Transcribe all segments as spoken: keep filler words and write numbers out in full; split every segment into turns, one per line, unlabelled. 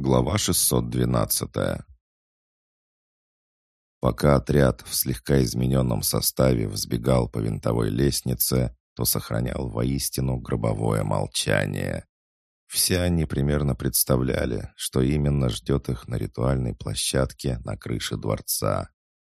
Глава шестьсот двенадцатая. Пока отряд в слегка измененном составе взбегал по винтовой лестнице, то сохранял воистину гробовое молчание. Все они примерно представляли, что именно ждет их на ритуальной площадке на крыше дворца.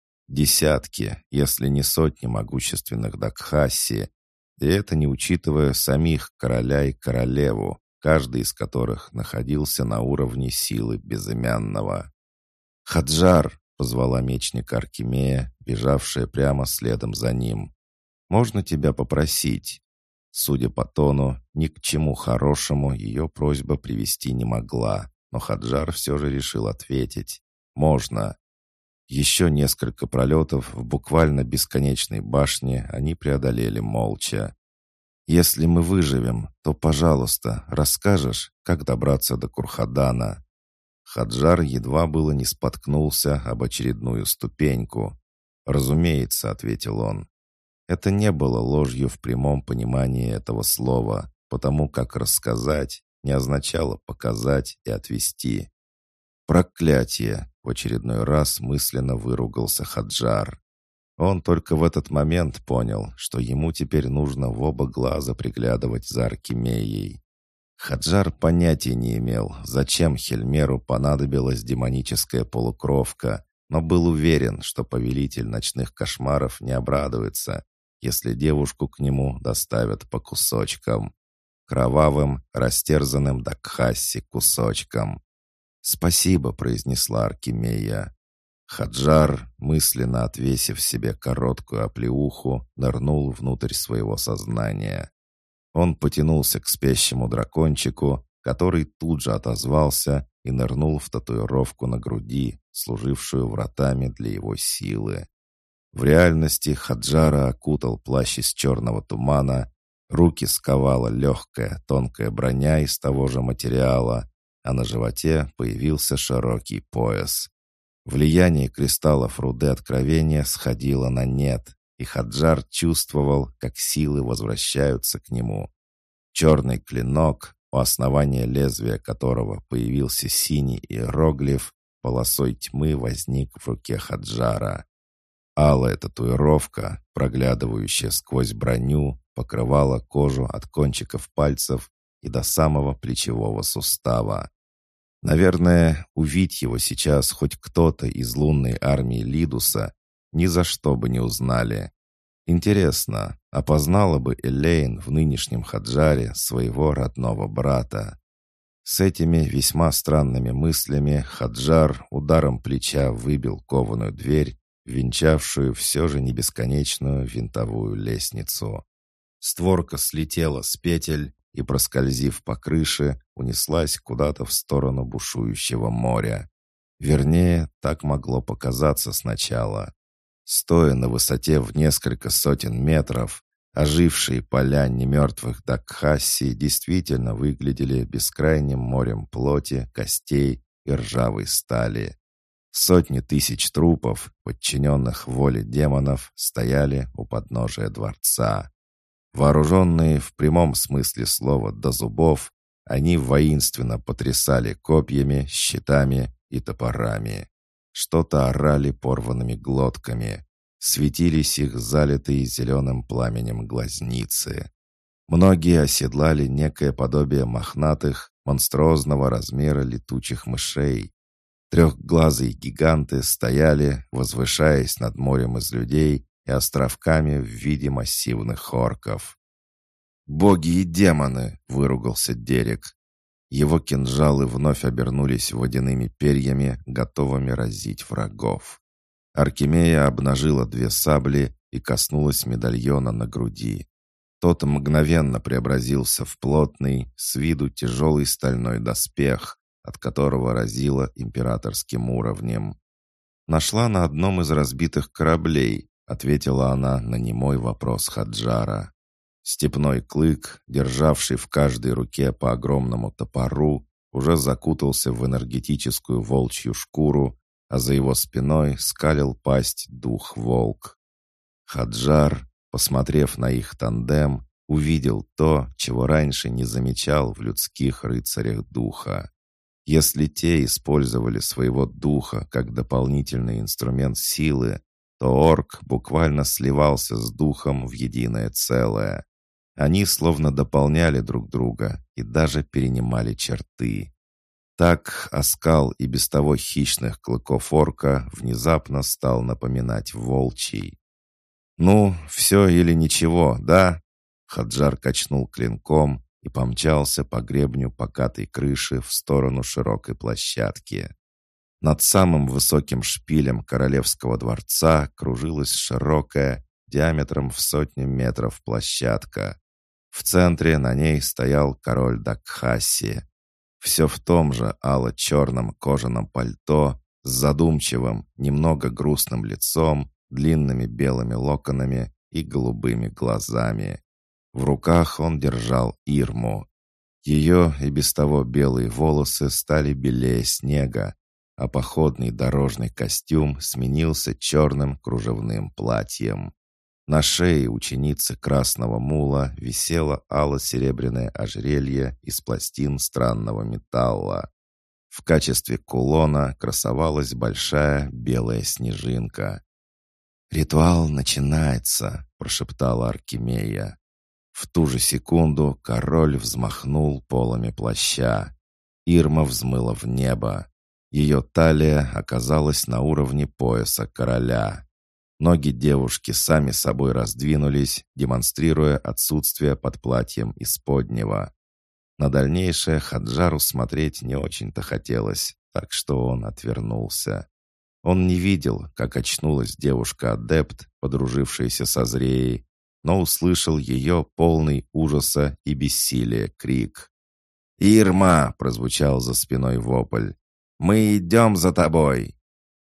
Десятки, если не сотни могущественных Дакхасси, и это не учитывая самих короля и королеву, каждый из которых находился на уровне силы безымянного. «Хаджар!» — позвала мечника Аркемия, бежавшая прямо следом за ним. «Можно тебя попросить?» Судя по тону, ни к чему хорошему ее просьба привести не могла, но Хаджар все же решил ответить. «Можно». Еще несколько пролетов в буквально бесконечной башне они преодолели молча. «Если мы выживем, то, пожалуйста, расскажешь, как добраться до Курхадана». Хаджар едва было не споткнулся об очередную ступеньку. «Разумеется», — ответил он. Это не было ложью в прямом понимании этого слова, потому как рассказать не означало показать и отвести. «Проклятие!» — в очередной раз мысленно выругался Хаджар. Он только в этот момент понял, что ему теперь нужно в оба глаза приглядывать за Аркемией. Хаджар понятия не имел, зачем Хельмеру понадобилась демоническая полукровка, но был уверен, что повелитель ночных кошмаров не обрадуется, если девушку к нему доставят по кусочкам. Кровавым, растерзанным Дакхасси кусочкам. «Спасибо», — произнесла Аркемия. Хаджар, мысленно отвесив себе короткую оплеуху, нырнул внутрь своего сознания. Он потянулся к спящему дракончику, который тут же отозвался и нырнул в татуировку на груди, служившую вратами для его силы. В реальности Хаджара окутал плащ из черного тумана, руки сковала легкая тонкая броня из того же материала, а на животе появился широкий пояс. Влияние кристаллов руды откровения сходило на нет, и Хаджар чувствовал, как силы возвращаются к нему. Черный клинок, у основания лезвия которого появился синий иероглиф, полосой тьмы возник в руке Хаджара. Алая татуировка, проглядывающая сквозь броню, покрывала кожу от кончиков пальцев и до самого плечевого сустава. Наверное, увидеть его сейчас хоть кто-то из лунной армии Лидуса ни за что бы не узнали. Интересно, опознала бы Элейн в нынешнем Хаджаре своего родного брата? С этими весьма странными мыслями Хаджар ударом плеча выбил кованую дверь, венчавшую все же не бесконечную винтовую лестницу. Створка слетела с петель и, проскользив по крыше, унеслась куда-то в сторону бушующего моря. Вернее, так могло показаться сначала. Стоя на высоте в несколько сотен метров, ожившие поля немертвых Дакхасси действительно выглядели бескрайним морем плоти, костей и ржавой стали. Сотни тысяч трупов, подчиненных воле демонов, стояли у подножия дворца. Вооруженные в прямом смысле слова до зубов, они воинственно потрясали копьями, щитами и топорами. Что-то орали порванными глотками. Светились их залитые зеленым пламенем глазницы. Многие оседлали некое подобие мохнатых, монструозного размера летучих мышей. Трехглазые гиганты стояли, возвышаясь над морем из людей и островками в виде массивных орков. «Боги и демоны!» — выругался Дерек. Его кинжалы вновь обернулись водяными перьями, готовыми разить врагов. Аркемия обнажила две сабли и коснулась медальона на груди. Тот мгновенно преобразился в плотный, с виду тяжелый стальной доспех, от которого разило императорским уровнем. «Нашла на одном из разбитых кораблей», — ответила она на немой вопрос Хаджара. Степной клык, державший в каждой руке по огромному топору, уже закутался в энергетическую волчью шкуру, а за его спиной скалил пасть дух-волк. Хаджар, посмотрев на их тандем, увидел то, чего раньше не замечал в людских рыцарях духа. Если те использовали своего духа как дополнительный инструмент силы, то орк буквально сливался с духом в единое целое. Они словно дополняли друг друга и даже перенимали черты. Так оскал и без того хищных клыков орка внезапно стал напоминать волчий. «Ну, все или ничего, да?» Хаджар качнул клинком и помчался по гребню покатой крыши в сторону широкой площадки. Над самым высоким шпилем королевского дворца кружилась широкая, диаметром в сотню метров площадка. В центре на ней стоял король Дакхаси. Все в том же ало-черном кожаном пальто с задумчивым, немного грустным лицом, длинными белыми локонами и голубыми глазами. В руках он держал Ирму. Ее и без того белые волосы стали белее снега, а походный дорожный костюм сменился черным кружевным платьем. На шее ученицы Красного Мула висело ало-серебряное ожерелье из пластин странного металла. В качестве кулона красовалась большая белая снежинка. «Ритуал начинается», — прошептала Аркемия. В ту же секунду король взмахнул полами плаща. Ирма взмыла в небо. Ее талия оказалась на уровне пояса короля. Ноги девушки сами собой раздвинулись, демонстрируя отсутствие под платьем исподнего. На дальнейшее Хаджару смотреть не очень-то хотелось, так что он отвернулся. Он не видел, как очнулась девушка-адепт, подружившаяся со Зреей, но услышал ее полный ужаса и бессилия крик. «Ирма!» — прозвучал за спиной вопль. «Мы идем за тобой!»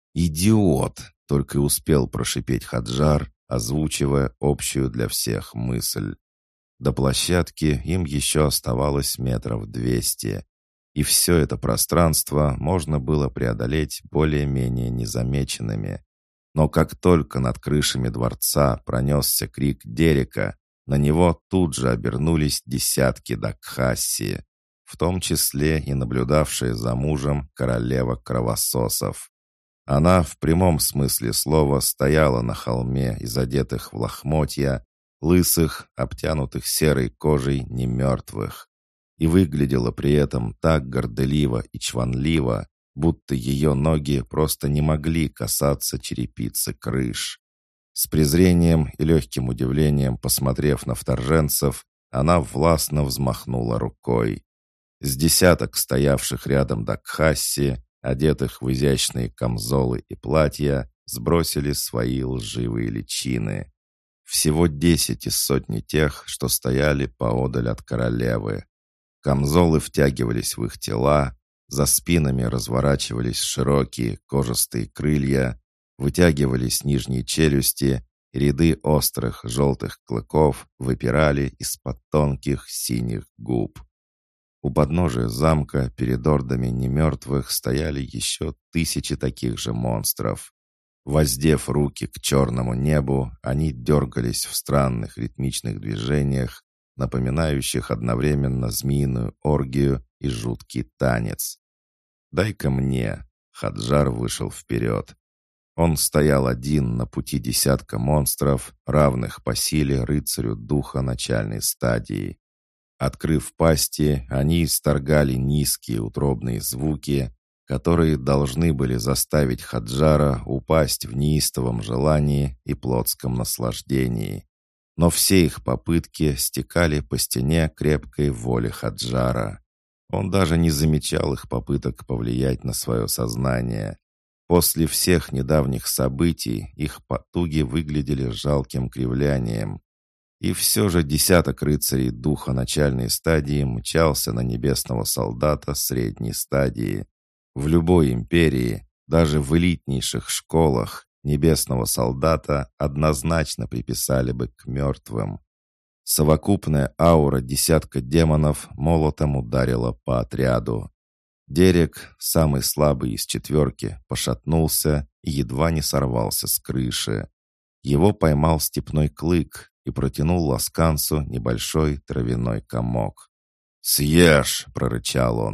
«Идиот!» — только и успел прошипеть Хаджар, озвучивая общую для всех мысль. До площадки им еще оставалось метров двести, и все это пространство можно было преодолеть более-менее незамеченными. Но как только над крышами дворца пронесся крик Дерека, на него тут же обернулись десятки Дакхаси, в том числе и наблюдавшая за мужем королева кровососов. Она в прямом смысле слова стояла на холме из одетых в лохмотья, лысых, обтянутых серой кожей немертвых, и выглядела при этом так горделиво и чванливо, будто ее ноги просто не могли касаться черепицы крыш. С презрением и легким удивлением, посмотрев на вторженцев, она властно взмахнула рукой. С десяток стоявших рядом Дакхасси, одетых в изящные камзолы и платья, сбросили свои лживые личины. Всего десять из сотни тех, что стояли поодаль от королевы. Камзолы втягивались в их тела, за спинами разворачивались широкие кожистые крылья, вытягивались нижние челюсти, и ряды острых желтых клыков выпирали из-под тонких синих губ. У подножия замка перед ордами немертвых стояли еще тысячи таких же монстров. Воздев руки к черному небу, они дергались в странных ритмичных движениях, напоминающих одновременно змеиную оргию и жуткий танец. «Дай-ка мне!» — Хаджар вышел вперед. Он стоял один на пути десятка монстров, равных по силе рыцарю духа начальной стадии. Открыв пасти, они исторгали низкие утробные звуки, которые должны были заставить Хаджара упасть в неистовом желании и плотском наслаждении. Но все их попытки стекали по стене крепкой воли Хаджара. Он даже не замечал их попыток повлиять на свое сознание. После всех недавних событий их потуги выглядели жалким кривлянием. И все же десяток рыцарей духа начальной стадии мчался на небесного солдата средней стадии. В любой империи, даже в элитнейших школах, небесного солдата однозначно приписали бы к мертвым. Совокупная аура десятка демонов молотом ударила по отряду. Дерек, самый слабый из четверки, пошатнулся и едва не сорвался с крыши. Его поймал степной клык и протянул ласканцу небольшой травяной комок. «Съешь!» — прорычал он.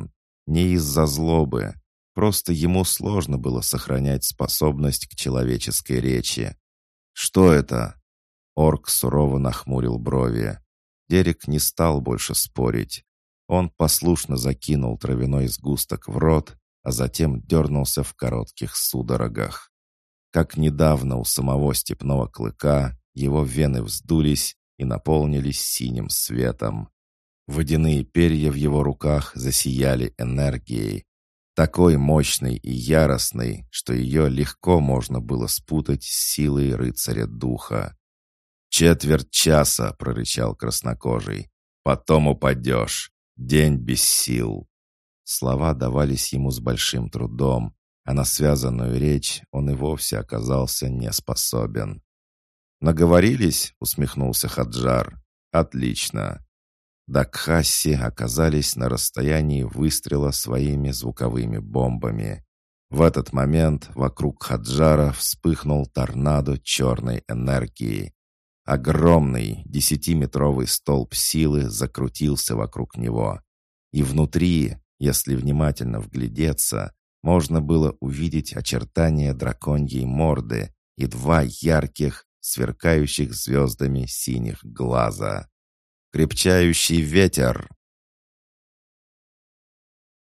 Не из-за злобы. Просто ему сложно было сохранять способность к человеческой речи. «Что это?» Орк сурово нахмурил брови. Дерек не стал больше спорить. Он послушно закинул травяной сгусток в рот, а затем дернулся в коротких судорогах. Как недавно у самого степного клыка, его вены вздулись и наполнились синим светом. Водяные перья в его руках засияли энергией, такой мощной и яростной, что ее легко можно было спутать с силой рыцаря духа. «Четверть часа!» — прорычал краснокожий. «Потом упадешь. День без сил». Слова давались ему с большим трудом, а на связанную речь он и вовсе оказался не способен. «Наговорились?» — усмехнулся Хаджар. «Отлично». Дакхасси оказались на расстоянии выстрела своими звуковыми бомбами. В этот момент вокруг Хаджара вспыхнул торнадо черной энергии. Огромный десятиметровый столб силы закрутился вокруг него. И внутри, если внимательно вглядеться, можно было увидеть очертания драконьей морды и два ярких, сверкающих звездами синих глаза. «Крепчающий ветер!»